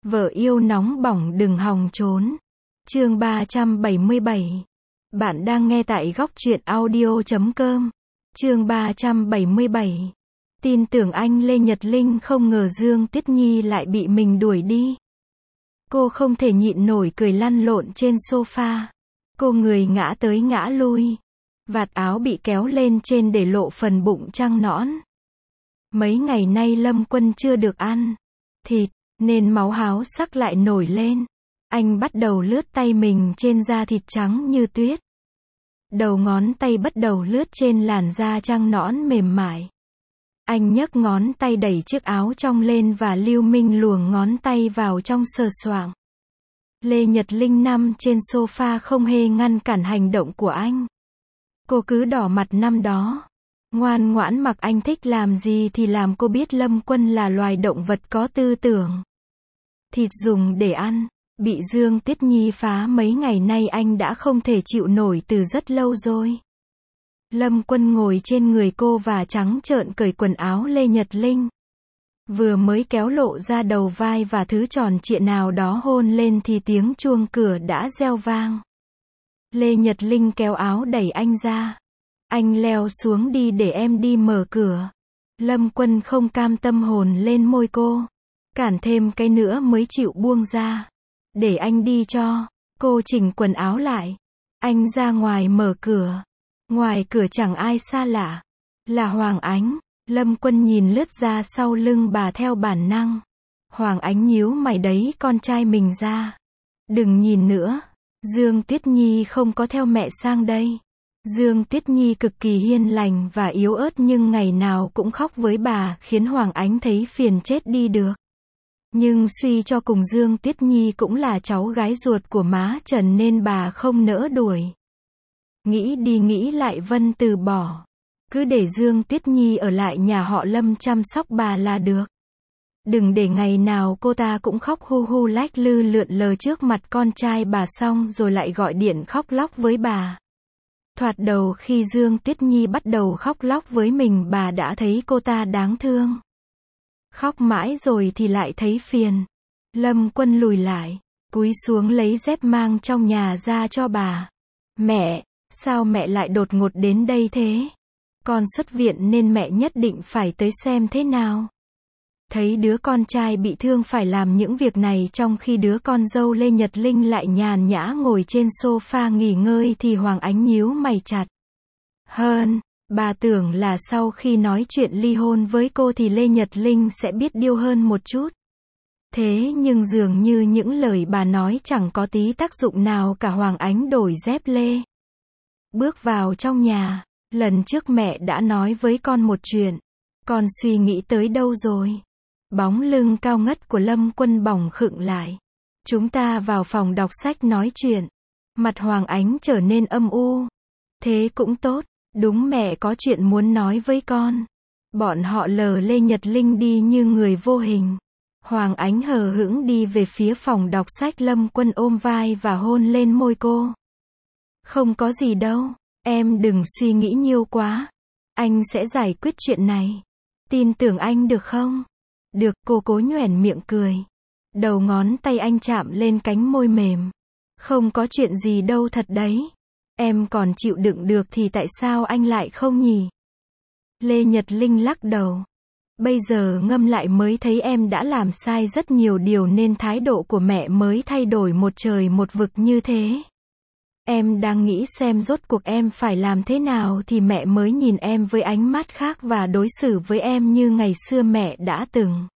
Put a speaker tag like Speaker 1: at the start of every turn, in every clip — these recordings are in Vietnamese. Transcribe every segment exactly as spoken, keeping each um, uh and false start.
Speaker 1: Vợ yêu nóng bỏng đừng hòng trốn. Chương ba trăm bảy mươi bảy. Bạn đang nghe tại góc truyện audio chấm com. Chương ba trăm bảy mươi bảy. Tin tưởng anh Lê Nhật Linh không ngờ Dương Tuyết Nhi lại bị mình đuổi đi. Cô không thể nhịn nổi cười lăn lộn trên sofa. Cô người ngã tới ngã lui. Vạt áo bị kéo lên trên để lộ phần bụng trăng nõn. Mấy ngày nay Lâm Quân chưa được ăn thịt, nên máu háo sắc lại nổi lên. Anh bắt đầu lướt tay mình trên da thịt trắng như tuyết. Đầu ngón tay bắt đầu lướt trên làn da trắng nõn mềm mại. Anh nhấc ngón tay đẩy chiếc áo trong lên và lưu minh luồng ngón tay vào trong sờ soạng. Lê Nhật Linh nằm trên sofa không hề ngăn cản hành động của anh. Cô cứ đỏ mặt năm đó. Ngoan ngoãn mặc anh thích làm gì thì làm. Cô biết Lâm Quân là loài động vật có tư tưởng. Thịt dùng để ăn, bị Dương Tuyết Nhi phá mấy ngày nay anh đã không thể chịu nổi từ rất lâu rồi. Lâm Quân ngồi trên người cô và trắng trợn cởi quần áo Lê Nhật Linh. Vừa mới kéo lộ ra đầu vai và thứ tròn trịa nào đó hôn lên thì tiếng chuông cửa đã reo vang. Lê Nhật Linh kéo áo đẩy anh ra. Anh leo xuống đi để em đi mở cửa. Lâm Quân không cam tâm hôn lên môi cô. Cản thêm cái nữa mới chịu buông ra. Để anh đi cho. Cô chỉnh quần áo lại. Anh ra ngoài mở cửa. Ngoài cửa chẳng ai xa lạ. Là Hoàng Ánh. Lâm Quân nhìn lướt ra sau lưng bà theo bản năng. Hoàng Ánh nhíu mày đấy con trai mình ra. Đừng nhìn nữa. Dương Tuyết Nhi không có theo mẹ sang đây. Dương Tuyết Nhi cực kỳ hiền lành và yếu ớt nhưng ngày nào cũng khóc với bà khiến Hoàng Ánh thấy phiền chết đi được. Nhưng suy cho cùng Dương Tuyết Nhi cũng là cháu gái ruột của má Trần nên bà không nỡ đuổi. Nghĩ đi nghĩ lại Vân từ bỏ. Cứ để Dương Tuyết Nhi ở lại nhà họ Lâm chăm sóc bà là được. Đừng để ngày nào cô ta cũng khóc hu hu lách lư lượn lờ trước mặt con trai bà xong rồi lại gọi điện khóc lóc với bà. Thoạt đầu khi Dương Tuyết Nhi bắt đầu khóc lóc với mình bà đã thấy cô ta đáng thương. Khóc mãi rồi thì lại thấy phiền. Lâm Quân lùi lại, cúi xuống lấy dép mang trong nhà ra cho bà. Mẹ, sao mẹ lại đột ngột đến đây thế? Con xuất viện nên mẹ nhất định phải tới xem thế nào. Thấy đứa con trai bị thương phải làm những việc này trong khi đứa con dâu Lê Nhật Linh lại nhàn nhã ngồi trên sofa nghỉ ngơi thì Hoàng Ánh nhíu mày chặt. Hơn, bà tưởng là sau khi nói chuyện ly hôn với cô thì Lê Nhật Linh sẽ biết điều hơn một chút. Thế nhưng dường như những lời bà nói chẳng có tí tác dụng nào cả. Hoàng Ánh đổi dép lê. Bước vào trong nhà. Lần trước mẹ đã nói với con một chuyện. Con suy nghĩ tới đâu rồi? Bóng lưng cao ngất của Lâm Quân bỏng khựng lại. Chúng ta vào phòng đọc sách nói chuyện. Mặt Hoàng Ánh trở nên âm u. Thế cũng tốt. Đúng mẹ có chuyện muốn nói với con. Bọn họ lờ Lê Nhật Linh đi như người vô hình. Hoàng Ánh hờ hững đi về phía phòng đọc sách. Lâm Quân ôm vai và hôn lên môi cô. Không có gì đâu. Em đừng suy nghĩ nhiều quá. Anh sẽ giải quyết chuyện này. Tin tưởng anh được không? Được, cô cố nhoẻn miệng cười. Đầu ngón tay anh chạm lên cánh môi mềm. Không có chuyện gì đâu thật đấy. Em còn chịu đựng được thì tại sao anh lại không nhỉ? Lê Nhật Linh lắc đầu. Bây giờ ngâm lại mới thấy em đã làm sai rất nhiều điều nên thái độ của mẹ mới thay đổi một trời một vực như thế. Em đang nghĩ xem rốt cuộc em phải làm thế nào thì mẹ mới nhìn em với ánh mắt khác và đối xử với em như ngày xưa mẹ đã từng.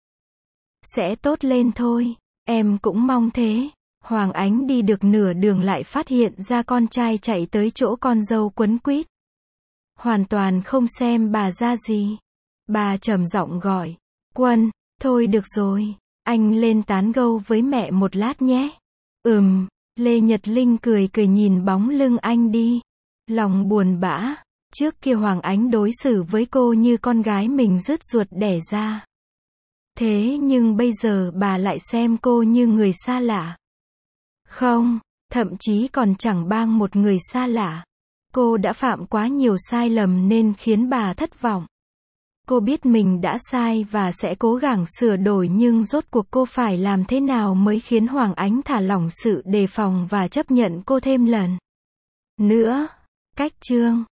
Speaker 1: Sẽ tốt lên thôi. Em cũng mong thế. Hoàng Ánh đi được nửa đường lại phát hiện ra con trai chạy tới chỗ con dâu quấn quýt. Hoàn toàn không xem bà ra gì. Bà trầm giọng gọi. Quân, thôi được rồi. Anh lên tán gẫu với mẹ một lát nhé. Ừm. Lê Nhật Linh cười cười nhìn bóng lưng anh đi. Lòng buồn bã. Trước kia Hoàng Ánh đối xử với cô như con gái mình rứt ruột đẻ ra. Thế nhưng bây giờ bà lại xem cô như người xa lạ. Không, thậm chí còn chẳng bằng một người xa lạ. Cô đã phạm quá nhiều sai lầm nên khiến bà thất vọng. Cô biết mình đã sai và sẽ cố gắng sửa đổi, nhưng rốt cuộc cô phải làm thế nào mới khiến Hoàng Ánh thả lỏng sự đề phòng và chấp nhận cô thêm lần nữa. Cách chương